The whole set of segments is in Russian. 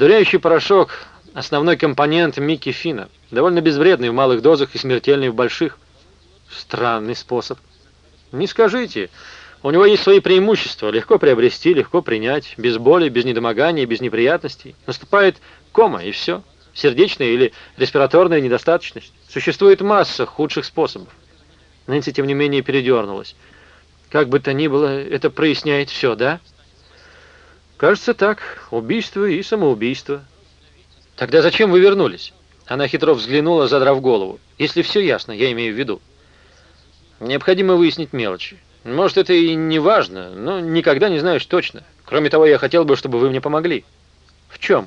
Одуряющий порошок – основной компонент Микки Фина, довольно безвредный в малых дозах и смертельный в больших. Странный способ. Не скажите. У него есть свои преимущества. Легко приобрести, легко принять. Без боли, без недомогания, без неприятностей. Наступает кома, и все. Сердечная или респираторная недостаточность. Существует масса худших способов. Нэнси, тем не менее, передернулась. Как бы то ни было, это проясняет все, да? Кажется так. Убийство и самоубийство. Тогда зачем вы вернулись? Она хитро взглянула, задрав голову. Если все ясно, я имею в виду. Необходимо выяснить мелочи. Может, это и не важно, но никогда не знаешь точно. Кроме того, я хотел бы, чтобы вы мне помогли. В чем?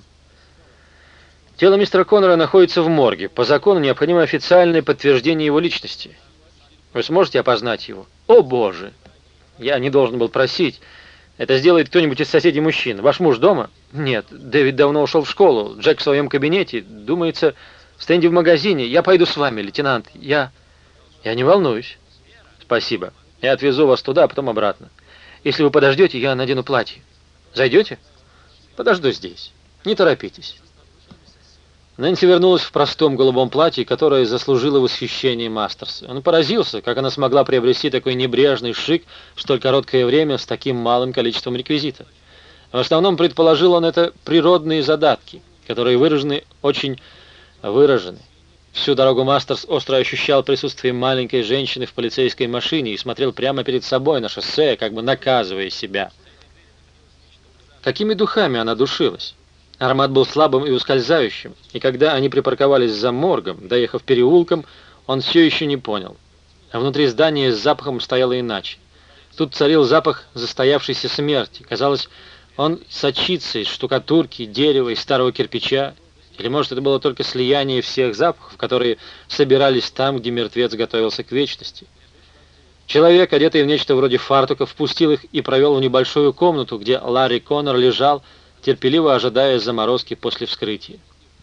Тело мистера Коннора находится в морге. По закону необходимо официальное подтверждение его личности. Вы сможете опознать его? О, Боже! Я не должен был просить. Это сделает кто-нибудь из соседей мужчин. Ваш муж дома? Нет, Дэвид давно ушел в школу. Джек в своем кабинете. Думается, в стенде в магазине. Я пойду с вами, лейтенант. Я не волнуюсь. Спасибо. Я отвезу вас туда, а потом обратно. Если вы подождете, я надену платье. Зайдете? Подожду здесь. Не торопитесь. Нэнси вернулась в простом голубом платье, которое заслужило восхищение Мастерса. Он поразился, как она смогла приобрести такой небрежный шик в столь короткое время с таким малым количеством реквизита. В основном предположил он это природные задатки, которые очень выражены. Всю дорогу Мастерс остро ощущал присутствие маленькой женщины в полицейской машине и смотрел прямо перед собой на шоссе, как бы наказывая себя. Какими духами она душилась? Аромат был слабым и ускользающим, и когда они припарковались за моргом, доехав переулком, он все еще не понял. А внутри здания с запахом стояло иначе. Тут царил запах застоявшейся смерти. Казалось, он сочится из штукатурки, дерева и старого кирпича. Или, может, это было только слияние всех запахов, которые собирались там, где мертвец готовился к вечности. Человек, одетый в нечто вроде фартука, впустил их и провел в небольшую комнату, где Ларри Коннор лежал, терпеливо ожидая заморозки после вскрытия.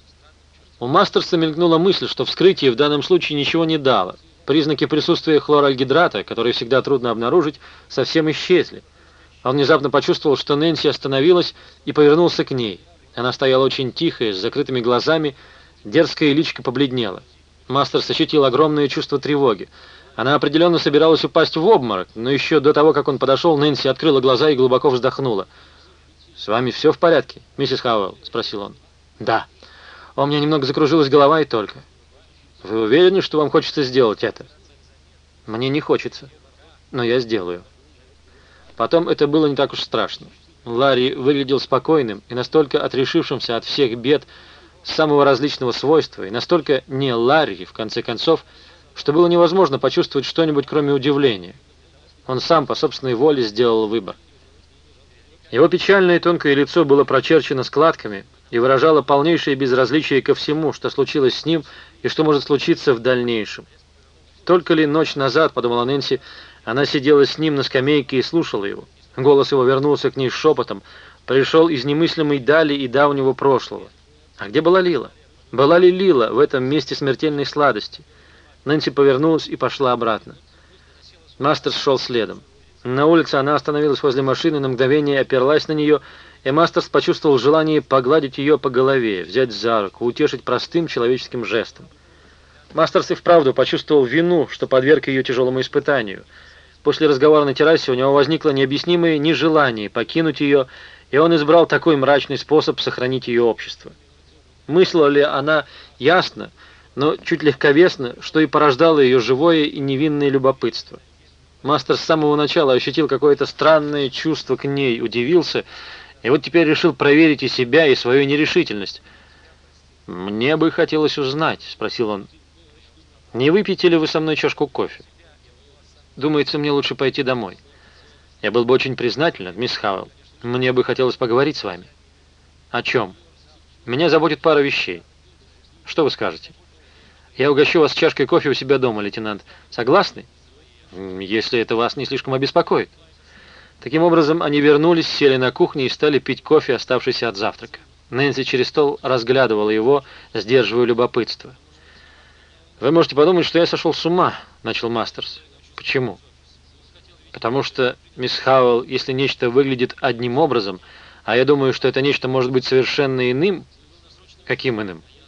У Мастерса мелькнула мысль, что вскрытие в данном случае ничего не дало. Признаки присутствия хлоральгидрата, которые всегда трудно обнаружить, совсем исчезли. Он внезапно почувствовал, что Нэнси остановилась, и повернулся к ней. Она стояла очень тихая, с закрытыми глазами, дерзкая личико побледнела. Мастерс ощутил огромное чувство тревоги. Она определенно собиралась упасть в обморок, но еще до того, как он подошел, Нэнси открыла глаза и глубоко вздохнула. «С вами все в порядке, миссис Хауэлл?» — спросил он. «Да. У меня немного закружилась голова и только». «Вы уверены, что вам хочется сделать это?» «Мне не хочется, но я сделаю». Потом это было не так уж страшно. Ларри выглядел спокойным и настолько отрешившимся от всех бед самого различного свойства, и настолько не Ларри, в конце концов, что было невозможно почувствовать что-нибудь, кроме удивления. Он сам по собственной воле сделал выбор. Его печальное тонкое лицо было прочерчено складками и выражало полнейшее безразличие ко всему, что случилось с ним и что может случиться в дальнейшем. Только ли ночь назад, подумала Нэнси, она сидела с ним на скамейке и слушала его. Голос его вернулся к ней шепотом, пришел из немыслимой дали и давнего прошлого. А где была Лила? Была ли Лила в этом месте смертельной сладости? Нэнси повернулась и пошла обратно. Мастерс шел следом. На улице она остановилась возле машины, на мгновение оперлась на нее, и Мастерс почувствовал желание погладить ее по голове, взять за руку, утешить простым человеческим жестом. Мастерс и вправду почувствовал вину, что подверг ее тяжелому испытанию. После разговора на террасе у него возникло необъяснимое нежелание покинуть ее, и он избрал такой мрачный способ сохранить ее общество. Мыслила ли она ясно, но чуть легковесно, что и порождало ее живое и невинное любопытство. Мастер с самого начала ощутил какое-то странное чувство к ней, удивился, и вот теперь решил проверить и себя, и свою нерешительность. «Мне бы хотелось узнать», — спросил он, — «не выпьете ли вы со мной чашку кофе? Думается, мне лучше пойти домой. Я был бы очень признателен, мисс Хауэлл. Мне бы хотелось поговорить с вами». «О чем?» «Меня заботит пара вещей. Что вы скажете?» «Я угощу вас чашкой кофе у себя дома, лейтенант. Согласны? Если это вас не слишком обеспокоит». Таким образом, они вернулись, сели на кухне и стали пить кофе, оставшийся от завтрака. Нэнси через стол разглядывала его, сдерживая любопытство. «Вы можете подумать, что я сошел с ума», — начал Мастерс. «Почему?» «Потому что, мисс Хауэлл, если нечто выглядит одним образом, А я думаю, что это нечто может быть совершенно иным. Каким иным?